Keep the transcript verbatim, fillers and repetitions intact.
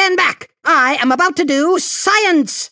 Stand back! I am about to do science!